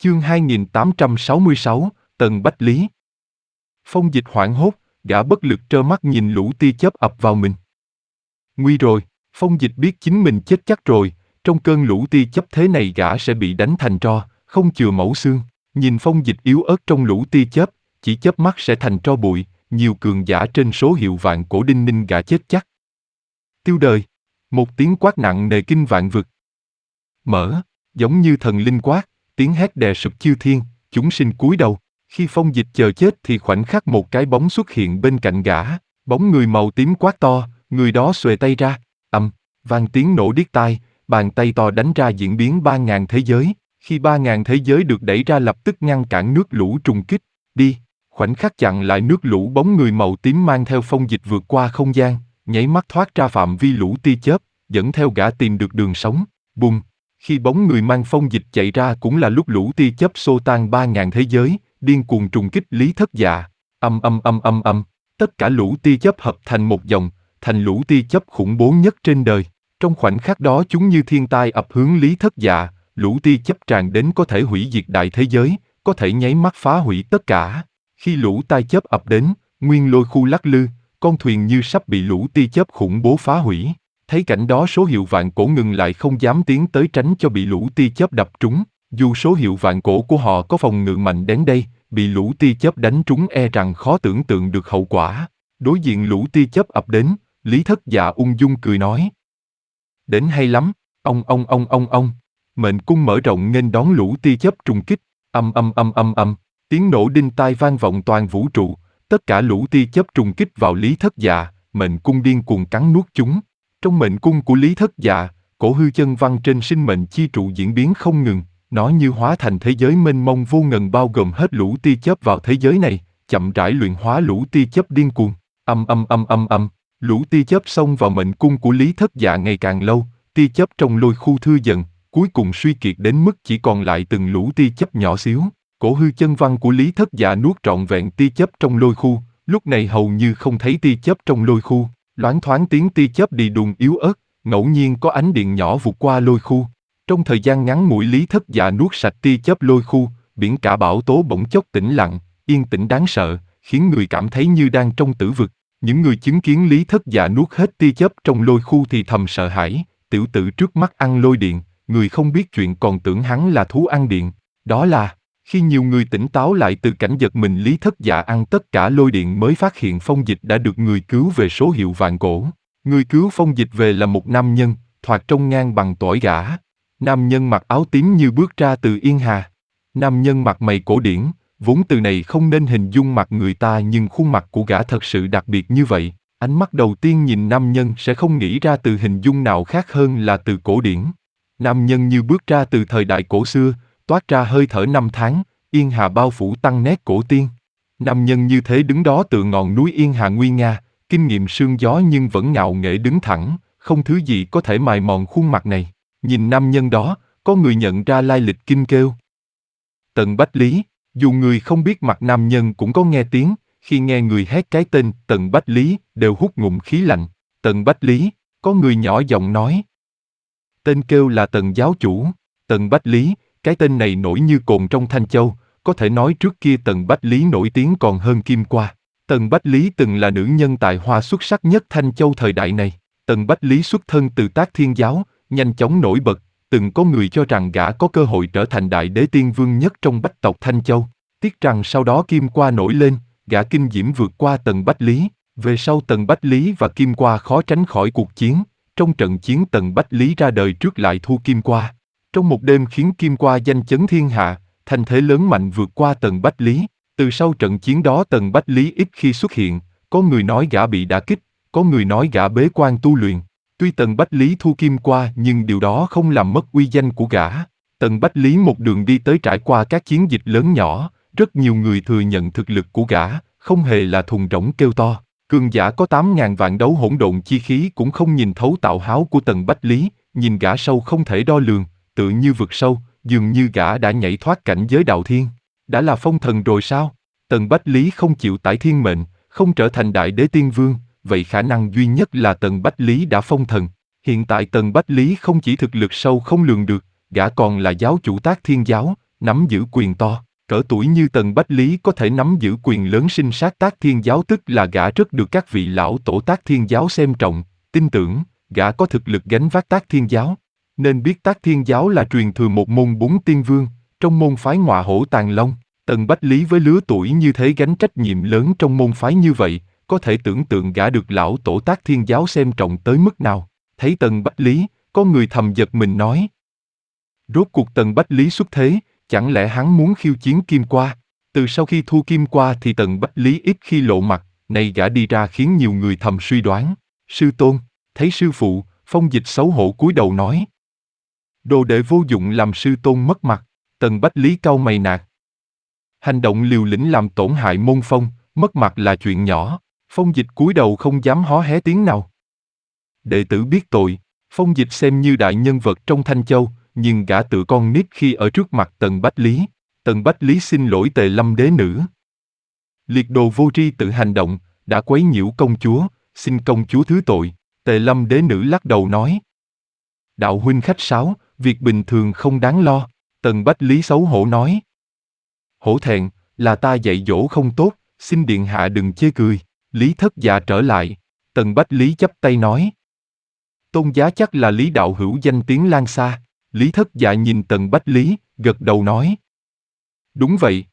Chương 2866, Tần Bách Lý. Phong Dịch hoảng hốt, gã bất lực trơ mắt nhìn lũ tia chớp ập vào mình. Nguy rồi, Phong Dịch biết chính mình chết chắc rồi, trong cơn lũ tia chớp thế này gã sẽ bị đánh thành tro, không chừa mẩu xương. Nhìn Phong Dịch yếu ớt trong lũ tia chớp, chỉ chớp mắt sẽ thành tro bụi, nhiều cường giả trên số hiệu vạn cổ đinh ninh gã chết chắc. Tiêu đời. Một tiếng quát nặng nề kinh vạn vực. Mở, giống như thần linh quát, tiếng hét đè sụp chư thiên, chúng sinh cúi đầu. Khi Phong Dịch chờ chết thì khoảnh khắc một cái bóng xuất hiện bên cạnh gã, bóng người màu tím quát to, người đó xuề tay ra, vang tiếng nổ điếc tai, bàn tay to đánh ra diễn biến 3000 thế giới, khi 3000 thế giới được đẩy ra lập tức ngăn cản nước lũ trùng kích, đi, khoảnh khắc chặn lại nước lũ bóng người màu tím mang theo Phong Dịch vượt qua không gian, nháy mắt thoát ra phạm vi lũ tia chớp, dẫn theo gã tìm được đường sống, bùng. Khi bóng người mang Phong Dịch chạy ra cũng là lúc lũ tia chớp xô tan 3000 thế giới, điên cuồng trùng kích Lý Thất Dạ. Tất cả lũ tia chớp hợp thành một dòng, thành lũ tia chớp khủng bố nhất trên đời. Trong khoảnh khắc đó chúng như thiên tai ập hướng Lý Thất Dạ, lũ tia chớp tràn đến có thể hủy diệt đại thế giới, có thể nháy mắt phá hủy tất cả. Khi lũ tai chớp ập đến, nguyên lôi khu lắc lư, con thuyền như sắp bị lũ tia chớp khủng bố phá hủy. Thấy cảnh đó số hiệu vạn cổ ngừng lại không dám tiến tới tránh cho bị lũ tia chớp đập trúng. Dù số hiệu vạn cổ của họ có phòng ngự mạnh đến đây, bị lũ tia chớp đánh trúng e rằng khó tưởng tượng được hậu quả. Đối diện lũ tia chớp ập đến, Lý Thất Dạ ung dung cười nói. Đến hay lắm, ông. Mệnh cung mở rộng nghênh đón lũ tia chớp trùng kích, tiếng nổ đinh tai vang vọng toàn vũ trụ, tất cả lũ tia chớp trùng kích vào Lý Thất Dạ, mệnh cung điên cuồng cắn nuốt chúng. Trong mệnh cung của Lý Thất Dạ, cổ hư chân văn trên sinh mệnh chi trụ diễn biến không ngừng, nó như hóa thành thế giới mênh mông vô ngần bao gồm hết lũ tia chớp vào thế giới này, chậm rãi luyện hóa lũ tia chớp điên cuồng. Lũ tia chớp xông vào mệnh cung của Lý Thất Dạ ngày càng lâu, tia chớp trong lôi khu thưa dần, cuối cùng suy kiệt đến mức chỉ còn lại từng lũ tia chớp nhỏ xíu. Cổ hư chân văn của Lý Thất Dạ nuốt trọn vẹn tia chớp trong lôi khu, lúc này hầu như không thấy tia chớp trong lôi khu, loáng thoáng tiếng tia chớp đi đùng yếu ớt, ngẫu nhiên có ánh điện nhỏ vụt qua lôi khu. Trong thời gian ngắn ngủi Lý Thất Dạ nuốt sạch tia chớp lôi khu, biển cả bão tố bỗng chốc tĩnh lặng, yên tĩnh đáng sợ, khiến người cảm thấy như đang trong tử vực. Những người chứng kiến Lý Thất Dạ nuốt hết tia chớp trong lôi khu thì thầm sợ hãi, tiểu tử trước mắt ăn lôi điện, người không biết chuyện còn tưởng hắn là thú ăn điện. Đó là, khi nhiều người tỉnh táo lại từ cảnh giật mình Lý Thất Dạ ăn tất cả lôi điện mới phát hiện Phong Dịch đã được người cứu về số hiệu vạn cổ. Người cứu Phong Dịch về là một nam nhân, thoạt trông ngang bằng tuổi gã. Nam nhân mặc áo tím như bước ra từ Yên Hà. Nam nhân mặt mày cổ điển, vốn từ này không nên hình dung mặt người ta nhưng khuôn mặt của gã thật sự đặc biệt như vậy. Ánh mắt đầu tiên nhìn nam nhân sẽ không nghĩ ra từ hình dung nào khác hơn là từ cổ điển. Nam nhân như bước ra từ thời đại cổ xưa, toát ra hơi thở năm tháng, Yên Hà bao phủ tăng nét cổ tiên. Nam nhân như thế đứng đó tựa ngọn núi Yên Hà nguy nga, kinh nghiệm sương gió nhưng vẫn ngạo nghễ đứng thẳng, không thứ gì có thể mài mòn khuôn mặt này. Nhìn nam nhân đó, có người nhận ra lai lịch kinh kêu. Tần Bách Lý, dù người không biết mặt nam nhân cũng có nghe tiếng, khi nghe người hét cái tên Tần Bách Lý đều hút ngụm khí lạnh. Tần Bách Lý, có người nhỏ giọng nói. Tên kêu là Tần giáo chủ. Tần Bách Lý, cái tên này nổi như cồn trong Thanh Châu, có thể nói trước kia Tần Bách Lý nổi tiếng còn hơn Kim Qua. Tần Bách Lý từng là nữ nhân tài hoa xuất sắc nhất Thanh Châu thời đại này. Tần Bách Lý xuất thân từ Tác Thiên giáo, nhanh chóng nổi bật, từng có người cho rằng gã có cơ hội trở thành đại đế tiên vương nhất trong bách tộc Thanh Châu. Tiếc rằng sau đó Kim Qua nổi lên, gã kinh diễm vượt qua Tần Bách Lý. Về sau Tần Bách Lý và Kim Qua khó tránh khỏi cuộc chiến. Trong trận chiến Tần Bách Lý ra đời trước lại thua Kim Qua. Trong một đêm khiến Kim Qua danh chấn thiên hạ, thành thế lớn mạnh vượt qua Tần Bách Lý. Từ sau trận chiến đó Tần Bách Lý ít khi xuất hiện, có người nói gã bị đả kích, có người nói gã bế quan tu luyện. Tuy Tần Bách Lý thua Kim Qua nhưng điều đó không làm mất uy danh của gã. Tần Bách Lý một đường đi tới trải qua các chiến dịch lớn nhỏ, rất nhiều người thừa nhận thực lực của gã, không hề là thùng rỗng kêu to. Cường giả có 8.000 vạn đấu hỗn độn chi khí cũng không nhìn thấu tạo háo của Tần Bách Lý, nhìn gã sâu không thể đo lường, tựa như vực sâu, dường như gã đã nhảy thoát cảnh giới đạo thiên. Đã là phong thần rồi sao? Tần Bách Lý không chịu tải thiên mệnh, không trở thành đại đế tiên vương, vậy khả năng duy nhất là Tần Bách Lý đã phong thần. Hiện tại Tần Bách Lý không chỉ thực lực sâu không lường được, gã còn là giáo chủ Tác Thiên giáo, nắm giữ quyền to. Cỡ tuổi như Tần Bách Lý có thể nắm giữ quyền lớn sinh sát Tác Thiên Giáo, tức là gã rất được các vị lão tổ Tác Thiên Giáo xem trọng, tin tưởng, gã có thực lực gánh vác Tác Thiên Giáo. Nên biết Tác Thiên Giáo là truyền thừa một môn 4 tiên vương, trong môn phái Ngọa Hổ Tàng Long. Tần Bách Lý với lứa tuổi như thế gánh trách nhiệm lớn trong môn phái như vậy, có thể tưởng tượng gã được lão tổ Tác Thiên Giáo xem trọng tới mức nào. Thấy Tần Bách Lý, có người thầm giật mình nói. Rốt cuộc Tần Bách Lý xuất thế, chẳng lẽ hắn muốn khiêu chiến Kim Qua? Từ sau khi thua Kim Qua thì Tần Bách Lý ít khi lộ mặt, nay gã đi ra khiến nhiều người thầm suy đoán. Sư tôn, thấy sư phụ, Phong Dịch xấu hổ cúi đầu nói. Đồ đệ vô dụng làm sư tôn mất mặt. Tần Bách Lý cau mày nạt. Hành động liều lĩnh làm tổn hại môn Phong, mất mặt là chuyện nhỏ. Phong Dịch cúi đầu không dám hó hé tiếng nào. Đệ tử biết tội. Phong Dịch xem như đại nhân vật trong Thanh Châu, nhưng gã tự con nít khi ở trước mặt Tần Bách Lý. Tần Bách Lý xin lỗi Tề Lâm đế nữ. Liệt đồ vô tri tự hành động, đã quấy nhiễu công chúa, xin công chúa thứ tội. Tề Lâm đế nữ lắc đầu nói. Đạo huynh khách sáo, việc bình thường không đáng lo. Tần Bách Lý xấu hổ nói. Hổ thẹn, là ta dạy dỗ không tốt, xin điện hạ đừng chê cười. Lý Thất Dạ trở lại. Tần Bách Lý chắp tay nói. Tôn giá chắc là Lý đạo hữu danh tiếng lan xa. Lý Thất Dạ nhìn Tần Bách Lý, gật đầu nói. Đúng vậy,